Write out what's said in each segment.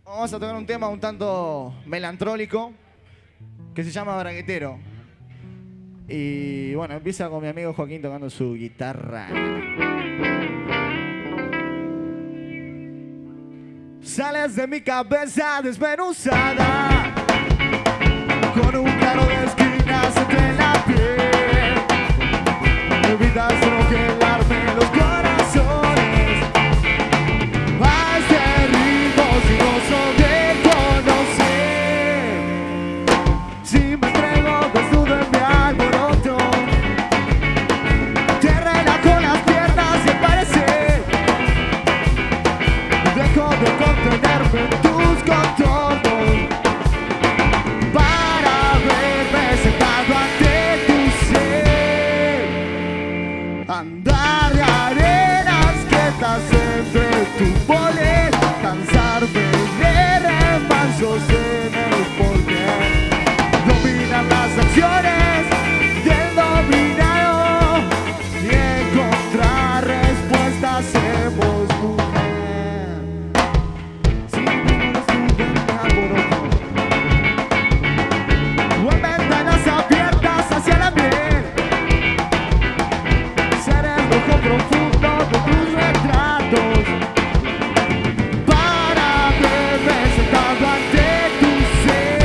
Vamos a tocar un tema un tanto melancólico que se llama Braguetero. Y bueno, empieza con mi amigo Joaquín tocando su guitarra. Sales de mi cabeza desmenuzada, con un claro de esquinas entre la piel. Evitas troquelarme los corazones a este ritmo sin gozo de conocer. Si me entrego desnudo en mi alboroto, te relajo las piernas y al parecer dejo de contenerme en tus contornos para verme sentado ante tu ser. Andar de arenas quietas entre tu polen, cansarme de remansos en el porqué. Dominar las acciones del dominado y encontrar respuestas hemos mujer. Si no estuve en mi alboroto o en ventanas abiertas hacia la miel, seré el ojo profundo de tus retratos para verme sentado ante tu ser.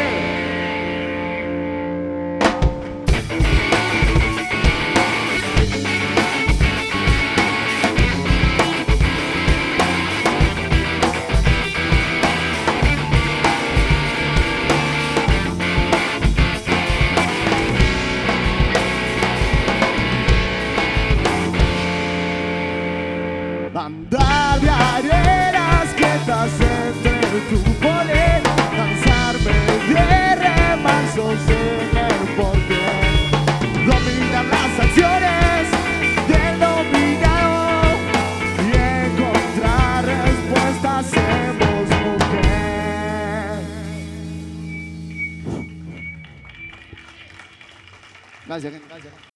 Andar de arenas quietas entre tu polen, cansarme de remansos en el porqué. Dominar las acciones del dominado y encontrar respuestas hemos mujer. Gracias, gente. Gracias.